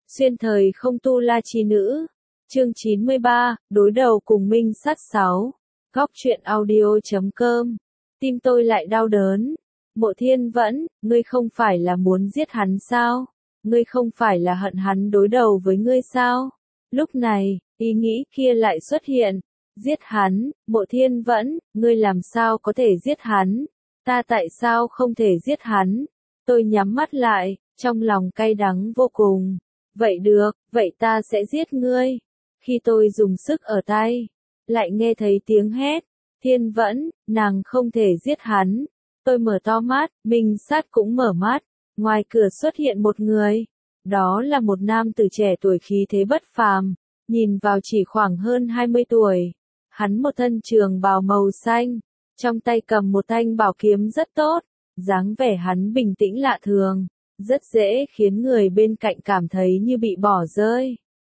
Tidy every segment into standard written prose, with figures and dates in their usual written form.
Xuyên thời không tu la chi nữ. Chương 93, đối đầu cùng Minh Sát 6. Góc truyện audio.com. Tim tôi lại đau đớn. Mộ Thiên Vẫn, ngươi không phải là muốn giết hắn sao? Ngươi không phải là hận hắn đối đầu với ngươi sao? Lúc này, ý nghĩ kia lại xuất hiện. Giết hắn, Mộ Thiên Vẫn, ngươi làm sao có thể giết hắn? Ta tại sao không thể giết hắn? Tôi nhắm mắt lại, trong lòng cay đắng vô cùng. Vậy được, vậy ta sẽ giết ngươi. Khi tôi dùng sức ở tay, lại nghe thấy tiếng hét. Thiên Vẫn, nàng không thể giết hắn. Tôi mở to mắt, Minh Sát cũng mở mắt. Ngoài cửa xuất hiện một người. Đó là một nam tử trẻ tuổi khí thế bất phàm. Nhìn vào chỉ khoảng hơn 20 tuổi. Hắn một thân trường bào màu xanh. Trong tay cầm một thanh bảo kiếm rất tốt. Dáng vẻ hắn bình tĩnh lạ thường. Rất dễ khiến người bên cạnh cảm thấy như bị bỏ rơi.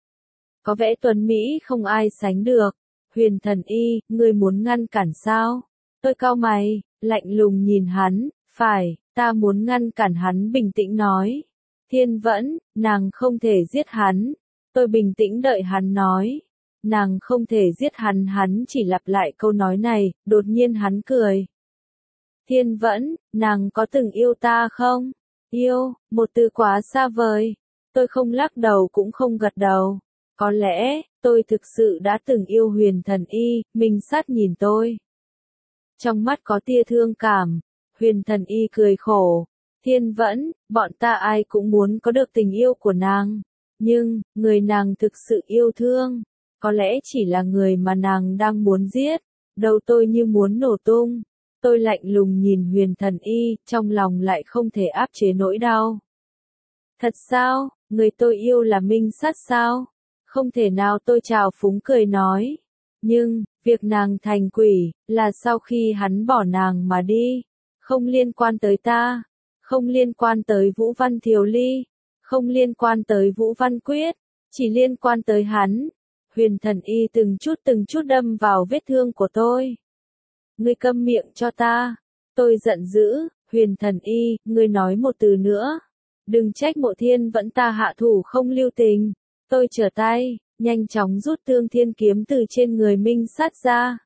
Có vẻ tuấn Mỹ không ai sánh được. Huyền Thần Y, ngươi muốn ngăn cản sao? Tôi cau mày, lạnh lùng nhìn hắn. Phải, ta muốn ngăn cản hắn, bình tĩnh nói. Thiên Vẫn, nàng không thể giết hắn. Tôi bình tĩnh đợi hắn nói. Nàng không thể giết hắn, hắn chỉ lặp lại câu nói này, đột nhiên hắn cười. Thiên Vẫn, nàng có từng yêu ta không? Yêu, một từ quá xa vời. Tôi không lắc đầu cũng không gật đầu. Có lẽ, tôi thực sự đã từng yêu Huyền Thần Y. Minh Sát nhìn tôi. Trong mắt có tia thương cảm. Huyền Thần Y cười khổ. Thiên Vẫn, bọn ta ai cũng muốn có được tình yêu của nàng. Nhưng, người nàng thực sự yêu thương, có lẽ chỉ là người mà nàng đang muốn giết. Đầu tôi như muốn nổ tung. Tôi lạnh lùng nhìn Huyền Thần Y, trong lòng lại không thể áp chế nỗi đau. Thật sao, người tôi yêu là Minh Sát sao? Không thể nào, tôi trào phúng cười nói. Nhưng, việc nàng thành quỷ, là sau khi hắn bỏ nàng mà đi. Không liên quan tới ta. Không liên quan tới Vũ Văn Thiều Ly. Không liên quan tới Vũ Văn Quyết. Chỉ liên quan tới hắn. Huyền Thần Y từng chút đâm vào vết thương của tôi. Ngươi câm miệng cho ta. Tôi giận dữ. Huyền Thần Y, ngươi nói một từ nữa. Đừng trách Mộ Thiên Vẫn ta hạ thủ không lưu tình. Tôi trở tay, nhanh chóng rút Thương Thiên kiếm từ trên người Minh Sát ra.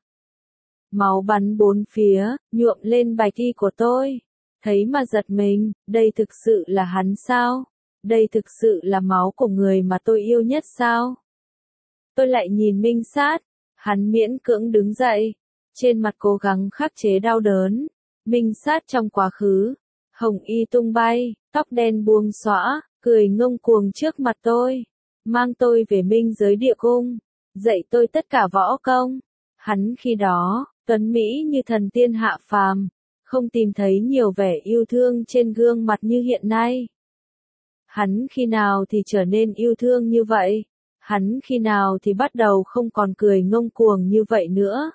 Máu bắn bốn phía, nhuộm lên bạch y của tôi. Thấy mà giật mình, đây thực sự là hắn sao? Đây thực sự là máu của người mà tôi yêu nhất sao? Tôi lại nhìn Minh Sát, hắn miễn cưỡng đứng dậy, trên mặt cố gắng khắc chế đau đớn. Minh Sát trong quá khứ, hồng y tung bay, tóc đen buông xõa, cười ngông cuồng trước mặt tôi, mang tôi về minh giới địa cung, dạy tôi tất cả võ công. Hắn khi đó, tuấn mỹ như thần tiên hạ phàm, không tìm thấy nhiều vẻ yêu thương trên gương mặt như hiện nay. Hắn khi nào thì trở nên yêu thương như vậy? Hắn khi nào thì bắt đầu không còn cười ngông cuồng như vậy nữa?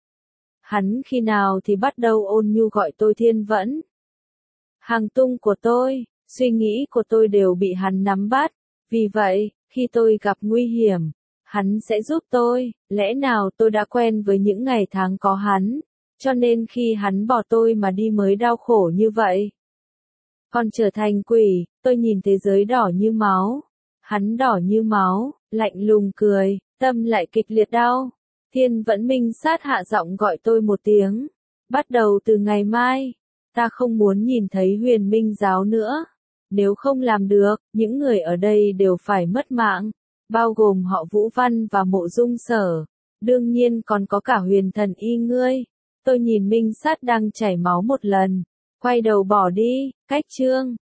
Hắn khi nào thì bắt đầu ôn nhu gọi tôi Thiên Vẫn? Hành tung của tôi, suy nghĩ của tôi đều bị hắn nắm bắt. Vì vậy, khi tôi gặp nguy hiểm, hắn sẽ giúp tôi. Lẽ nào tôi đã quen với những ngày tháng có hắn, cho nên khi hắn bỏ tôi mà đi mới đau khổ như vậy? Còn trở thành quỷ, tôi nhìn thế giới đỏ như máu. Hắn đỏ như máu, lạnh lùng cười, tâm lại kịch liệt đau. Thiên Vẫn. Minh Sát hạ giọng gọi tôi một tiếng. Bắt đầu từ ngày mai, ta không muốn nhìn thấy Huyền Minh giáo nữa. Nếu không làm được, những người ở đây đều phải mất mạng, bao gồm họ Vũ Văn và Mộ Dung Sở. Đương nhiên còn có cả Huyền Thần Y ngươi. Tôi nhìn Minh Sát đang chảy máu một lần, quay đầu bỏ đi. Cách chương